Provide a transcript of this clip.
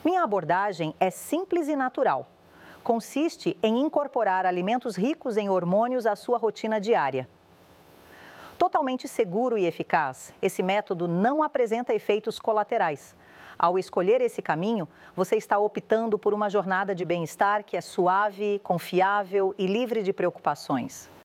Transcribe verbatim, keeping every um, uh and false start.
Minha abordagem é simples e natural. Consiste em incorporar alimentos ricos em hormônios à sua rotina diária. Totalmente seguro e eficaz, esse método não apresenta efeitos colaterais. Ao escolher esse caminho, você está optando por uma jornada de bem-estar que é suave, confiável e livre de preocupações.